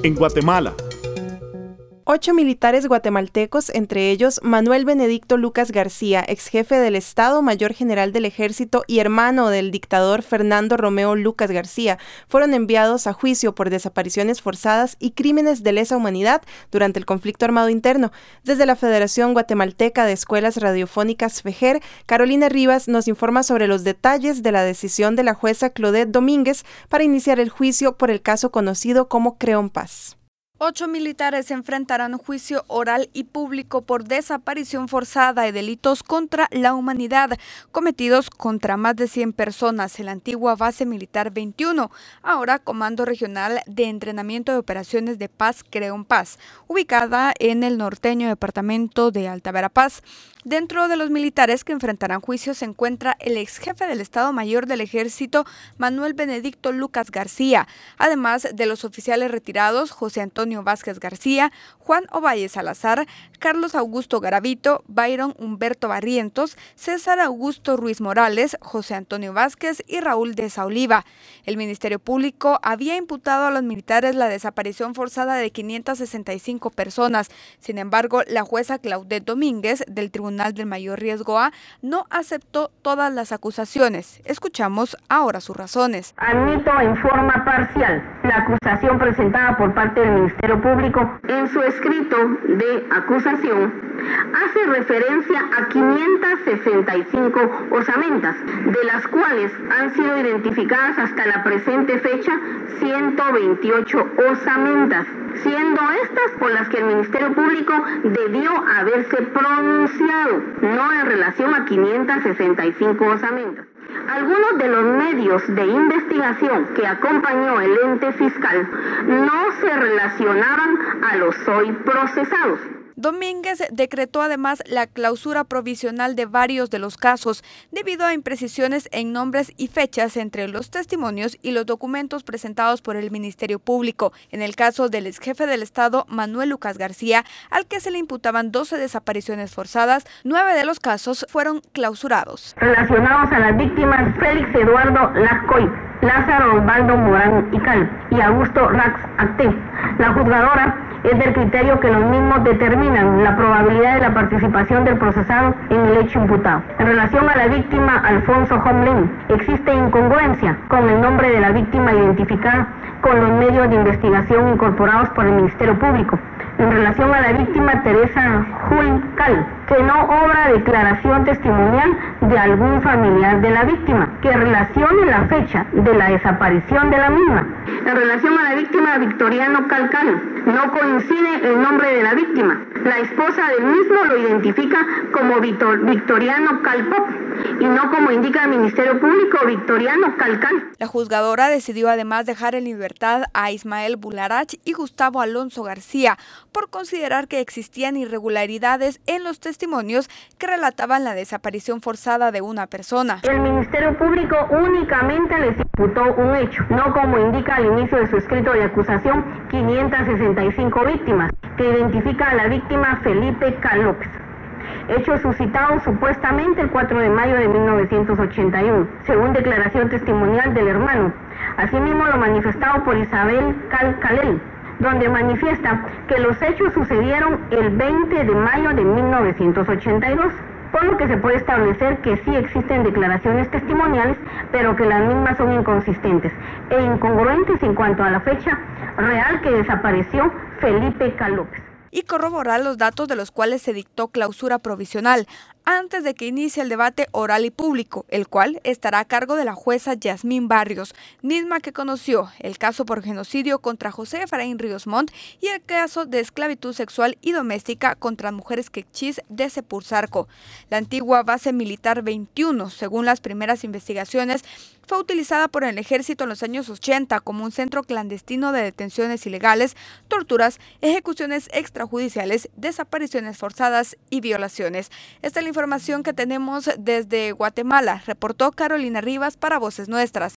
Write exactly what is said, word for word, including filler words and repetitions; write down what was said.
en Guatemala. Ocho militares guatemaltecos, entre ellos Manuel Benedicto Lucas García, ex jefe del Estado Mayor General del Ejército y hermano del dictador Fernando Romeo Lucas García, fueron enviados a juicio por desapariciones forzadas y crímenes de lesa humanidad durante el conflicto armado interno. Desde la Federación Guatemalteca de Escuelas Radiofónicas FEJER, Carolina Rivas nos informa sobre los detalles de la decisión de la jueza Claudette Domínguez para iniciar el juicio por el caso conocido como Creón Paz. Ocho militares se enfrentarán a juicio oral y público por desaparición forzada y delitos contra la humanidad cometidos contra más de cien personas en la antigua base militar veintiuno, ahora Comando Regional de Entrenamiento de Operaciones de Paz Creón Paz, ubicada en el norteño departamento de Alta Verapaz. Dentro de los militares que enfrentarán juicio se encuentra el ex jefe del Estado Mayor del Ejército, Manuel Benedicto Lucas García, además de los oficiales retirados José Antonio Vázquez García, Juan Ovalle Salazar, Carlos Augusto Garavito, Byron Humberto Barrientos, César Augusto Ruiz Morales, José Antonio Vázquez y Raúl de Oliva. El Ministerio Público había imputado a los militares la desaparición forzada de quinientas sesenta y cinco personas. Sin embargo, la jueza Claudette Domínguez del Tribunal del Mayor Riesgo A no aceptó todas las acusaciones. Escuchamos ahora sus razones. Admito en forma parcial la acusación presentada por parte del Ministerio Público. En su escrito de acusación hace referencia a quinientas sesenta y cinco osamentas, de las cuales han sido identificadas hasta la presente fecha ciento veintiocho osamentas, siendo estas por las que el Ministerio Público debió haberse pronunciado, no en relación a quinientas sesenta y cinco osamentas. Algunos de los medios de investigación que acompañó el ente fiscal no se relacionaban a los hoy procesados. Domínguez decretó además la clausura provisional de varios de los casos debido a imprecisiones en nombres y fechas entre los testimonios y los documentos presentados por el Ministerio Público. En el caso del ex jefe del Estado, Manuel Lucas García, al que se le imputaban doce desapariciones forzadas, nueve de los casos fueron clausurados. Relacionados a las víctimas Félix Eduardo Lascoy, Lázaro Osvaldo Morán y Cal y Augusto Rax Acté. La juzgadora es del criterio que los mismos determinan la probabilidad de la participación del procesado en el hecho imputado. En relación a la víctima Alfonso Homlin, existe incongruencia con el nombre de la víctima identificada con los medios de investigación incorporados por el Ministerio Público. En relación a la víctima Teresa Jul Cal, que no obra declaración testimonial de algún familiar de la víctima, que relacione la fecha de la desaparición de la misma. En relación a la víctima Victoriano Calcal, no coincide el nombre de la víctima. La esposa del mismo lo identifica como Victor, Victoriano Calpop y no como indica el Ministerio Público, Victoriano Calcal. La juzgadora decidió además dejar en libertad a Ismael Bularach y Gustavo Alonso García por considerar que existían irregularidades en los testimonios que relataban la desaparición forzada de una persona. El Ministerio Público únicamente les imputó un hecho, no como indica al inicio de su escrito de acusación, quinientas sesenta y cinco víctimas, que identifica a la víctima Felipe Cal López. Hecho suscitado supuestamente el cuatro de mayo de mil novecientos ochenta y uno, según declaración testimonial del hermano. Asimismo lo manifestado por Isabel Cal Calel, donde manifiesta que los hechos sucedieron el veinte de mayo de mil novecientos ochenta y dos, por lo que se puede establecer que sí existen declaraciones testimoniales, pero que las mismas son inconsistentes e incongruentes en cuanto a la fecha real que desapareció Felipe Cal López. Y corroborar los datos de los cuales se dictó clausura provisional antes de que inicie el debate oral y público, el cual estará a cargo de la jueza Yasmín Barrios, misma que conoció el caso por genocidio contra José Efraín Ríos Montt y el caso de esclavitud sexual y doméstica contra mujeres quechís de Sepurzarco. La antigua base militar veintiuno, según las primeras investigaciones, fue utilizada por el ejército en los años ochenta como un centro clandestino de detenciones ilegales, torturas, ejecuciones extrajudiciales, desapariciones forzadas y violaciones. Esta es la información que tenemos desde Guatemala. Reportó Carolina Rivas para Voces Nuestras.